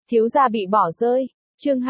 Thiếu gia bị bỏ rơi. Chương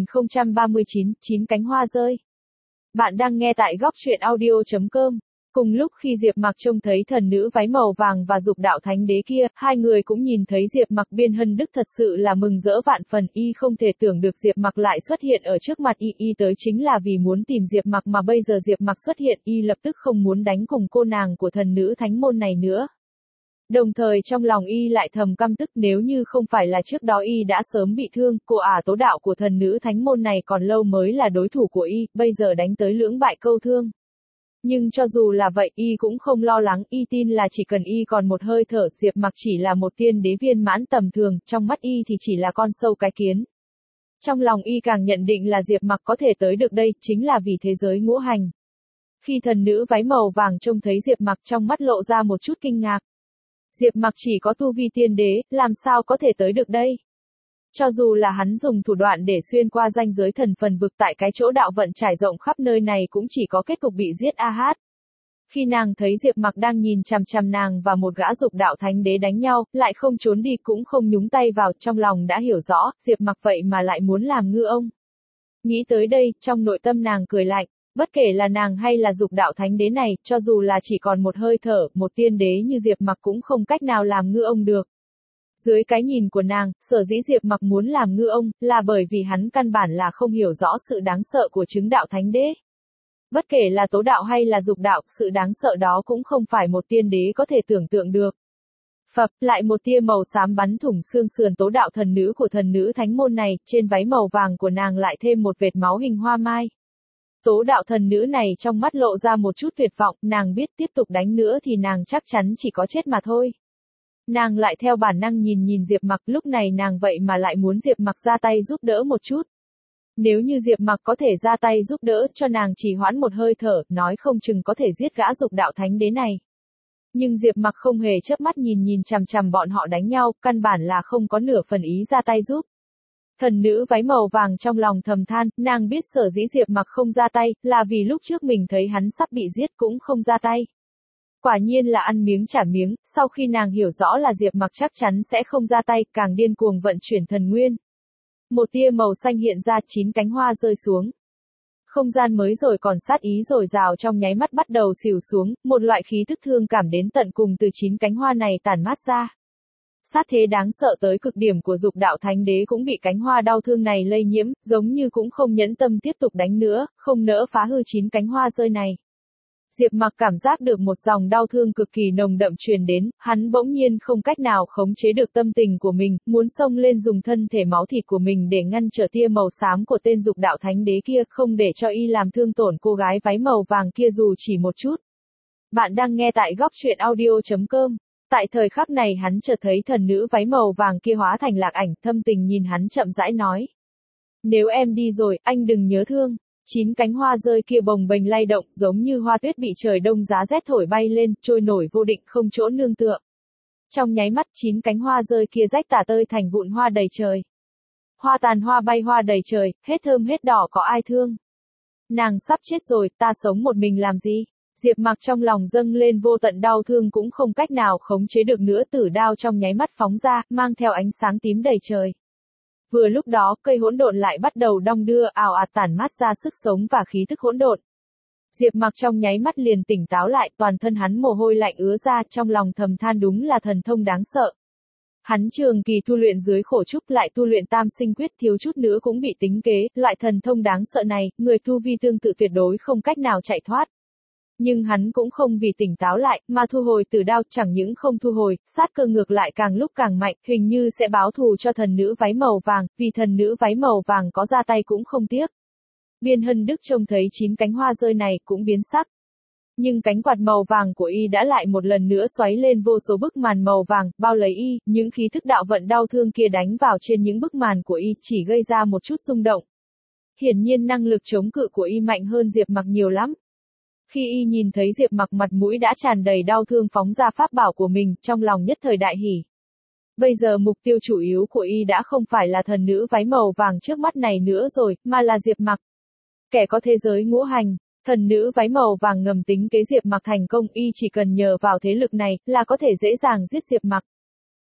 2039, chín cánh hoa rơi. Bạn đang nghe tại góc truyện audio.com. Cùng lúc khi Diệp Mặc trông thấy thần nữ váy màu vàng và Dục Đạo Thánh Đế kia, hai người cũng nhìn thấy Diệp Mặc. Biên Hân Đức thật sự là mừng rỡ vạn phần, y không thể tưởng được Diệp Mặc lại xuất hiện ở trước mặt y tới chính là vì muốn tìm Diệp Mặc, mà bây giờ Diệp Mặc xuất hiện, y lập tức không muốn đánh cùng cô nàng của thần nữ thánh môn này nữa. Đồng thời trong lòng y lại thầm căm tức, nếu như không phải là trước đó y đã sớm bị thương, cô tố đạo của thần nữ thánh môn này còn lâu mới là đối thủ của y, bây giờ đánh tới lưỡng bại câu thương. Nhưng cho dù là vậy, y cũng không lo lắng, y tin là chỉ cần y còn một hơi thở, Diệp Mặc chỉ là một tiên đế viên mãn tầm thường, trong mắt y thì chỉ là con sâu cái kiến. Trong lòng y càng nhận định là Diệp Mặc có thể tới được đây, chính là vì thế giới ngũ hành. Khi thần nữ váy màu vàng trông thấy Diệp Mặc, trong mắt lộ ra một chút kinh ngạc. Diệp Mặc chỉ có tu vi tiên đế, làm sao có thể tới được đây? Cho dù là hắn dùng thủ đoạn để xuyên qua ranh giới thần phần vực, tại cái chỗ đạo vận trải rộng khắp nơi này cũng chỉ có kết cục bị giết hát. Khi nàng thấy Diệp Mặc đang nhìn chằm chằm nàng và một gã Dục Đạo Thánh Đế đánh nhau, lại không trốn đi cũng không nhúng tay vào, trong lòng đã hiểu rõ, Diệp Mặc vậy mà lại muốn làm ngư ông. Nghĩ tới đây, trong nội tâm nàng cười lạnh. Bất kể là nàng hay là Dục Đạo Thánh Đế này, cho dù là chỉ còn một hơi thở, một tiên đế như Diệp Mặc cũng không cách nào làm ngư ông được. Dưới cái nhìn của nàng, sở dĩ Diệp Mặc muốn làm ngư ông, là bởi vì hắn căn bản là không hiểu rõ sự đáng sợ của chứng đạo Thánh Đế. Bất kể là Tố Đạo hay là Dục Đạo, sự đáng sợ đó cũng không phải một tiên đế có thể tưởng tượng được. Phập, lại một tia màu xám bắn thủng xương sườn Tố Đạo thần nữ của thần nữ thánh môn này, trên váy màu vàng của nàng lại thêm một vệt máu hình hoa mai. Tố Đạo thần nữ này trong mắt lộ ra một chút tuyệt vọng, nàng biết tiếp tục đánh nữa thì nàng chắc chắn chỉ có chết mà thôi. Nàng lại theo bản năng nhìn Diệp Mặc, lúc này nàng vậy mà lại muốn Diệp Mặc ra tay giúp đỡ một chút. Nếu như Diệp Mặc có thể ra tay giúp đỡ cho nàng trì hoãn một hơi thở, nói không chừng có thể giết gã Dục Đạo Thánh Đế này. Nhưng Diệp Mặc không hề chớp mắt nhìn chằm chằm bọn họ đánh nhau, căn bản là không có nửa phần ý ra tay giúp. Thần nữ váy màu vàng trong lòng thầm than, nàng biết sở dĩ Diệp Mặc không ra tay, là vì lúc trước mình thấy hắn sắp bị giết cũng không ra tay. Quả nhiên là ăn miếng trả miếng, sau khi nàng hiểu rõ là Diệp Mặc chắc chắn sẽ không ra tay, càng điên cuồng vận chuyển thần nguyên. Một tia màu xanh hiện ra, 9 cánh hoa rơi xuống. Không gian mới rồi còn sát ý dồi dào trong nháy mắt bắt đầu xìu xuống, một loại khí tức thương cảm đến tận cùng từ 9 cánh hoa này tản mát ra. Sát thế đáng sợ tới cực điểm của Dục Đạo Thánh Đế cũng bị cánh hoa đau thương này lây nhiễm, giống như cũng không nhẫn tâm tiếp tục đánh nữa, không nỡ phá hư 9 cánh hoa rơi này. Diệp Mặc cảm giác được một dòng đau thương cực kỳ nồng đậm truyền đến, hắn bỗng nhiên không cách nào khống chế được tâm tình của mình, muốn xông lên dùng thân thể máu thịt của mình để ngăn trở tia màu xám của tên Dục Đạo Thánh Đế kia, không để cho y làm thương tổn cô gái váy màu vàng kia dù chỉ một chút. Bạn đang nghe tại góc truyện audio.com. Tại thời khắc này hắn chợt thấy thần nữ váy màu vàng kia hóa thành Lạc Ảnh, thâm tình nhìn hắn chậm rãi nói. Nếu em đi rồi, anh đừng nhớ thương. 9 cánh hoa rơi kia bồng bềnh lay động, giống như hoa tuyết bị trời đông giá rét thổi bay lên, trôi nổi vô định không chỗ nương tựa. Trong nháy mắt 9 cánh hoa rơi kia rách tả tơi thành vụn hoa đầy trời. Hoa tàn hoa bay hoa đầy trời, hết thơm hết đỏ có ai thương. Nàng sắp chết rồi, ta sống một mình làm gì? Diệp Mặc trong lòng dâng lên vô tận đau thương cũng không cách nào khống chế được nữa, tử đao trong nháy mắt phóng ra, mang theo ánh sáng tím đầy trời. Vừa lúc đó, cây hỗn độn lại bắt đầu đong đưa, ào ạt tản mát ra sức sống và khí tức hỗn độn. Diệp Mặc trong nháy mắt liền tỉnh táo lại, toàn thân hắn mồ hôi lạnh ứa ra, trong lòng thầm than đúng là thần thông đáng sợ. Hắn trường kỳ tu luyện dưới khổ trúc, lại tu luyện tam sinh quyết, thiếu chút nữa cũng bị tính kế, loại thần thông đáng sợ này, người tu vi tương tự tuyệt đối không cách nào chạy thoát. Nhưng hắn cũng không vì tỉnh táo lại, mà thu hồi tử đao, chẳng những không thu hồi, sát cơ ngược lại càng lúc càng mạnh, hình như sẽ báo thù cho thần nữ váy màu vàng, vì thần nữ váy màu vàng có ra tay cũng không tiếc. Biên Hân Đức trông thấy 9 cánh hoa rơi này, cũng biến sắc. Nhưng cánh quạt màu vàng của y đã lại một lần nữa xoáy lên vô số bức màn màu vàng, bao lấy y, những khí thức đạo vận đau thương kia đánh vào trên những bức màn của y, chỉ gây ra một chút rung động. Hiển nhiên năng lực chống cự của y mạnh hơn Diệp Mặc nhiều lắm. Khi y nhìn thấy Diệp Mặc mặt mũi đã tràn đầy đau thương phóng ra pháp bảo của mình, trong lòng nhất thời đại hỉ. Bây giờ mục tiêu chủ yếu của y đã không phải là thần nữ váy màu vàng trước mắt này nữa rồi, mà là Diệp Mặc. Kẻ có thế giới ngũ hành, thần nữ váy màu vàng ngầm tính kế Diệp Mặc thành công, y chỉ cần nhờ vào thế lực này là có thể dễ dàng giết Diệp Mặc.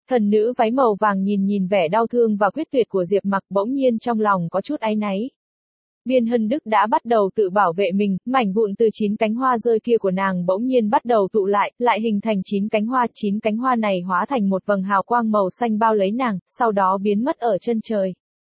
Thần nữ váy màu vàng nhìn vẻ đau thương và quyết tuyệt của Diệp Mặc, bỗng nhiên trong lòng có chút áy náy. Biên Hân Đức đã bắt đầu tự bảo vệ mình, mảnh vụn từ 9 cánh hoa rơi kia của nàng bỗng nhiên bắt đầu tụ lại hình thành 9 cánh hoa này hóa thành một vầng hào quang màu xanh bao lấy nàng, sau đó biến mất ở chân trời.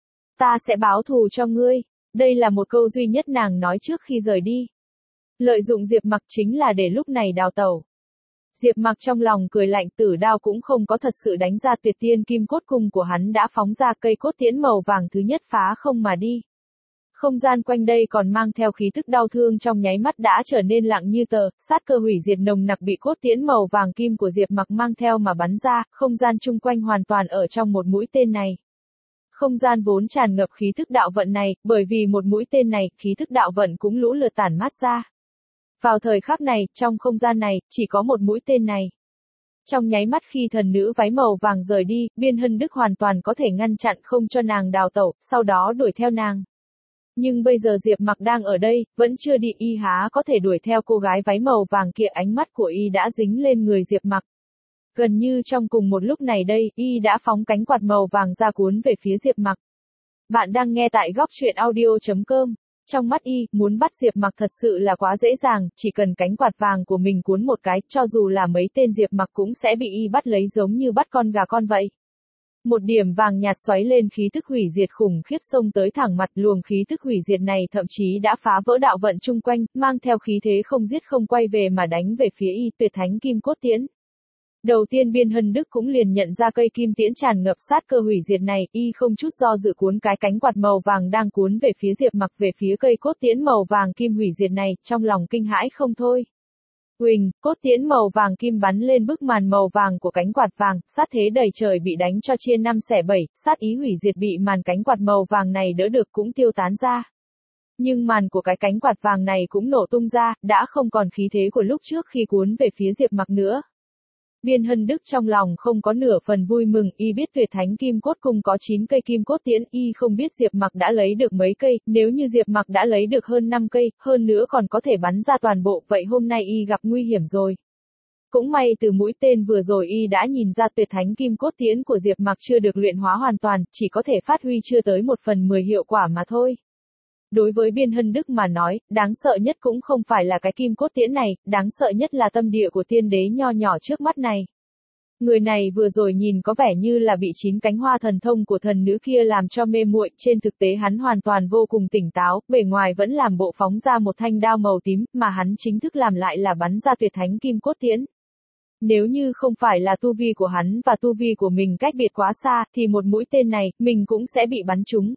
Ta sẽ báo thù cho ngươi. Đây là một câu duy nhất nàng nói trước khi rời đi. Lợi dụng Diệp Mặc chính là để lúc này đào tẩu. Diệp Mặc trong lòng cười lạnh, tử đao cũng không có thật sự đánh ra tuyệt tiên kim cốt cung của hắn đã phóng ra cây cốt tiễn màu vàng thứ nhất phá không mà đi. Không gian quanh đây còn mang theo khí tức đau thương trong nháy mắt đã trở nên lặng như tờ, sát cơ hủy diệt nồng nặc bị cốt tiễn màu vàng kim của Diệp Mặc mang theo mà bắn ra, không gian chung quanh hoàn toàn ở trong một mũi tên này. Không gian vốn tràn ngập khí thức đạo vận này, bởi vì một mũi tên này, khí thức đạo vận cũng lũ lượt tản mát ra. Vào thời khắc này, trong không gian này, chỉ có một mũi tên này. Trong nháy mắt khi thần nữ váy màu vàng rời đi, Biên Hân Đức hoàn toàn có thể ngăn chặn không cho nàng đào tẩu, sau đó đuổi theo nàng. Nhưng bây giờ Diệp Mặc đang ở đây, vẫn chưa đi, y há có thể đuổi theo cô gái váy màu vàng kia, ánh mắt của y đã dính lên người Diệp Mặc. Gần như trong cùng một lúc này đây, y đã phóng cánh quạt màu vàng ra cuốn về phía Diệp Mặc. Bạn đang nghe tại góc truyện audio.com. Trong mắt y, muốn bắt Diệp Mặc thật sự là quá dễ dàng, chỉ cần cánh quạt vàng của mình cuốn một cái, cho dù là mấy tên Diệp Mặc cũng sẽ bị y bắt lấy giống như bắt con gà con vậy. Một điểm vàng nhạt xoáy lên, khí tức hủy diệt khủng khiếp xông tới thẳng mặt, luồng khí tức hủy diệt này thậm chí đã phá vỡ đạo vận chung quanh, mang theo khí thế không giết không quay về mà đánh về phía y, tuyệt thánh kim cốt tiễn. Đầu tiên Biên Hân Đức cũng liền nhận ra cây kim tiễn tràn ngập sát cơ hủy diệt này, y không chút do dự cuốn cái cánh quạt màu vàng đang cuốn về phía Diệp Mặc về phía cây cốt tiễn màu vàng kim hủy diệt này, trong lòng kinh hãi không thôi. Huỳnh, cốt tiễn màu vàng kim bắn lên bức màn màu vàng của cánh quạt vàng, sát thế đầy trời bị đánh cho chia 5 xẻ 7, sát ý hủy diệt bị màn cánh quạt màu vàng này đỡ được cũng tiêu tán ra. Nhưng màn của cái cánh quạt vàng này cũng nổ tung ra, đã không còn khí thế của lúc trước khi cuốn về phía Diệp Mặc nữa. Biên Hân Đức trong lòng không có nửa phần vui mừng, y biết tuyệt thánh kim cốt cung có 9 cây kim cốt tiễn, y không biết Diệp Mặc đã lấy được mấy cây, nếu như Diệp Mặc đã lấy được hơn 5 cây, hơn nữa còn có thể bắn ra toàn bộ, vậy hôm nay y gặp nguy hiểm rồi. Cũng may từ mũi tên vừa rồi y đã nhìn ra tuyệt thánh kim cốt tiễn của Diệp Mặc chưa được luyện hóa hoàn toàn, chỉ có thể phát huy chưa tới 1/10 hiệu quả mà thôi. Đối với Biên Hân Đức mà nói, đáng sợ nhất cũng không phải là cái kim cốt tiễn này, đáng sợ nhất là tâm địa của tiên đế nho nhỏ trước mắt này. Người này vừa rồi nhìn có vẻ như là bị 9 cánh hoa thần thông của thần nữ kia làm cho mê muội, trên thực tế hắn hoàn toàn vô cùng tỉnh táo, bề ngoài vẫn làm bộ phóng ra một thanh đao màu tím, mà hắn chính thức làm lại là bắn ra tuyệt thánh kim cốt tiễn. Nếu như không phải là tu vi của hắn và tu vi của mình cách biệt quá xa, thì một mũi tên này, mình cũng sẽ bị bắn trúng.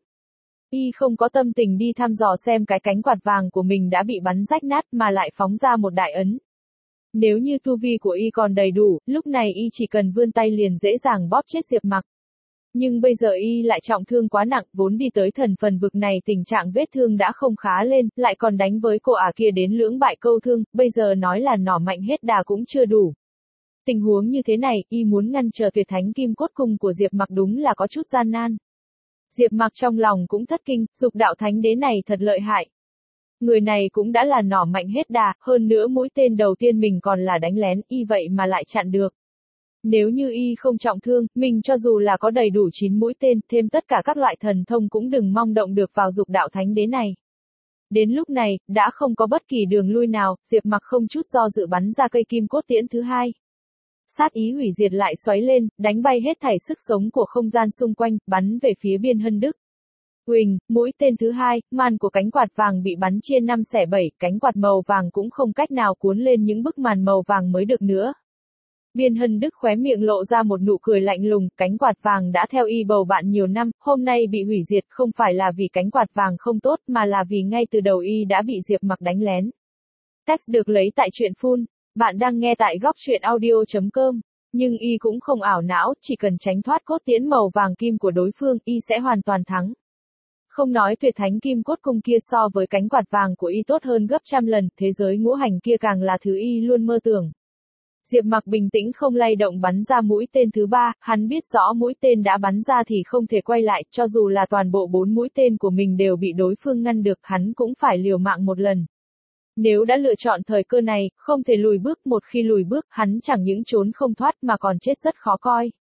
Y không có tâm tình đi thăm dò xem cái cánh quạt vàng của mình đã bị bắn rách nát mà lại phóng ra một đại ấn. Nếu như tu vi của y còn đầy đủ, lúc này y chỉ cần vươn tay liền dễ dàng bóp chết Diệp Mặc. Nhưng bây giờ y lại trọng thương quá nặng, vốn đi tới thần phần vực này tình trạng vết thương đã không khá lên, lại còn đánh với cô ả kia đến lưỡng bại câu thương, bây giờ nói là nỏ mạnh hết đà cũng chưa đủ. Tình huống như thế này, y muốn ngăn trở tuyệt thánh kim cốt cung của Diệp Mặc đúng là có chút gian nan. Diệp Mặc trong lòng cũng thất kinh, dục đạo thánh đế này thật lợi hại. Người này cũng đã là nỏ mạnh hết đà, hơn nữa mũi tên đầu tiên mình còn là đánh lén, y vậy mà lại chặn được. Nếu như y không trọng thương, mình cho dù là có đầy đủ 9 mũi tên, thêm tất cả các loại thần thông cũng đừng mong động được vào dục đạo thánh đế này. Đến lúc này, đã không có bất kỳ đường lui nào, Diệp Mặc không chút do dự bắn ra cây kim cốt tiễn thứ hai. Sát ý hủy diệt lại xoáy lên, đánh bay hết thảy sức sống của không gian xung quanh, bắn về phía Biên Hân Đức. Huỳnh, mũi tên thứ hai, màn của cánh quạt vàng bị bắn chia 5 xẻ 7, cánh quạt màu vàng cũng không cách nào cuốn lên những bức màn màu vàng mới được nữa. Biên Hân Đức khóe miệng lộ ra một nụ cười lạnh lùng, cánh quạt vàng đã theo y bầu bạn nhiều năm, hôm nay bị hủy diệt không phải là vì cánh quạt vàng không tốt mà là vì ngay từ đầu y đã bị Diệp Mặc đánh lén. Text được lấy tại truyện Full. Bạn đang nghe tại góc truyện audio.com. Nhưng y cũng không ảo não, chỉ cần tránh thoát cốt tiễn màu vàng kim của đối phương, y sẽ hoàn toàn thắng. Không nói tuyệt thánh kim cốt cung kia so với cánh quạt vàng của y tốt hơn gấp trăm lần, thế giới ngũ hành kia càng là thứ y luôn mơ tưởng. Diệp Mặc bình tĩnh không lay động bắn ra mũi tên thứ ba, hắn biết rõ mũi tên đã bắn ra thì không thể quay lại, cho dù là toàn bộ 4 mũi tên của mình đều bị đối phương ngăn được, hắn cũng phải liều mạng một lần. Nếu đã lựa chọn thời cơ này, không thể lùi bước, một khi lùi bước, hắn chẳng những trốn không thoát mà còn chết rất khó coi.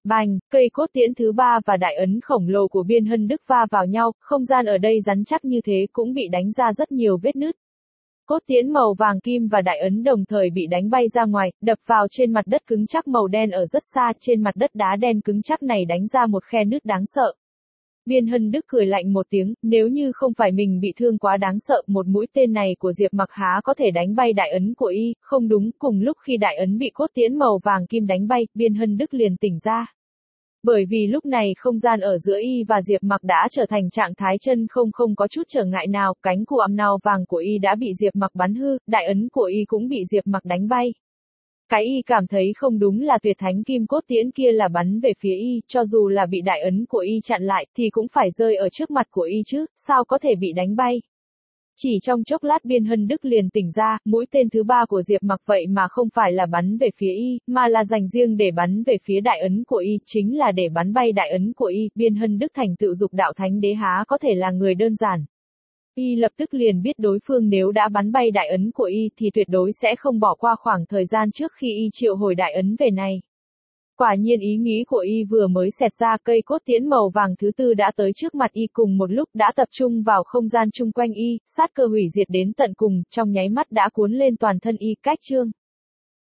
Bành, cây cốt tiễn thứ ba và đại ấn khổng lồ của Biên Hân Đức va vào nhau, không gian ở đây rắn chắc như thế cũng bị đánh ra rất nhiều vết nứt. Cốt tiễn màu vàng kim và đại ấn đồng thời bị đánh bay ra ngoài, đập vào trên mặt đất cứng chắc màu đen ở rất xa, trên mặt đất đá đen cứng chắc này đánh ra một khe nứt đáng sợ. Biên Hân Đức cười lạnh một tiếng, nếu như không phải mình bị thương quá đáng sợ, một mũi tên này của Diệp Mặc há có thể đánh bay đại ấn của y, không đúng, cùng lúc khi đại ấn bị cốt tiễn màu vàng kim đánh bay, Biên Hân Đức liền tỉnh ra. Bởi vì lúc này không gian ở giữa y và Diệp Mặc đã trở thành trạng thái chân không có chút trở ngại nào, cánh của ầm nào vàng của y đã bị Diệp Mặc bắn hư, đại ấn của y cũng bị Diệp Mặc đánh bay. Cái y cảm thấy không đúng là tuyệt thánh kim cốt tiễn kia là bắn về phía y, cho dù là bị đại ấn của y chặn lại thì cũng phải rơi ở trước mặt của y chứ, sao có thể bị đánh bay. Chỉ trong chốc lát Biên Hân Đức liền tỉnh ra, mũi tên thứ ba của Diệp Mặc vậy mà không phải là bắn về phía y, mà là dành riêng để bắn về phía đại ấn của y, chính là để bắn bay đại ấn của y. Biên Hân Đức thành tựu dục đạo thánh đế há có thể là người đơn giản. Y lập tức liền biết đối phương nếu đã bắn bay đại ấn của y thì tuyệt đối sẽ không bỏ qua khoảng thời gian trước khi y triệu hồi đại ấn về này. Quả nhiên ý nghĩ của y vừa mới xẹt ra, cây cốt tiễn màu vàng thứ tư đã tới trước mặt y cùng một lúc, đã tập trung vào không gian chung quanh y, sát cơ hủy diệt đến tận cùng, trong nháy mắt đã cuốn lên toàn thân y. Cách chương